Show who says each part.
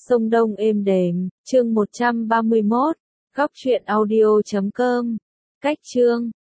Speaker 1: sông Đông êm đềm, chương 131, góc truyện audio.com. Cách chương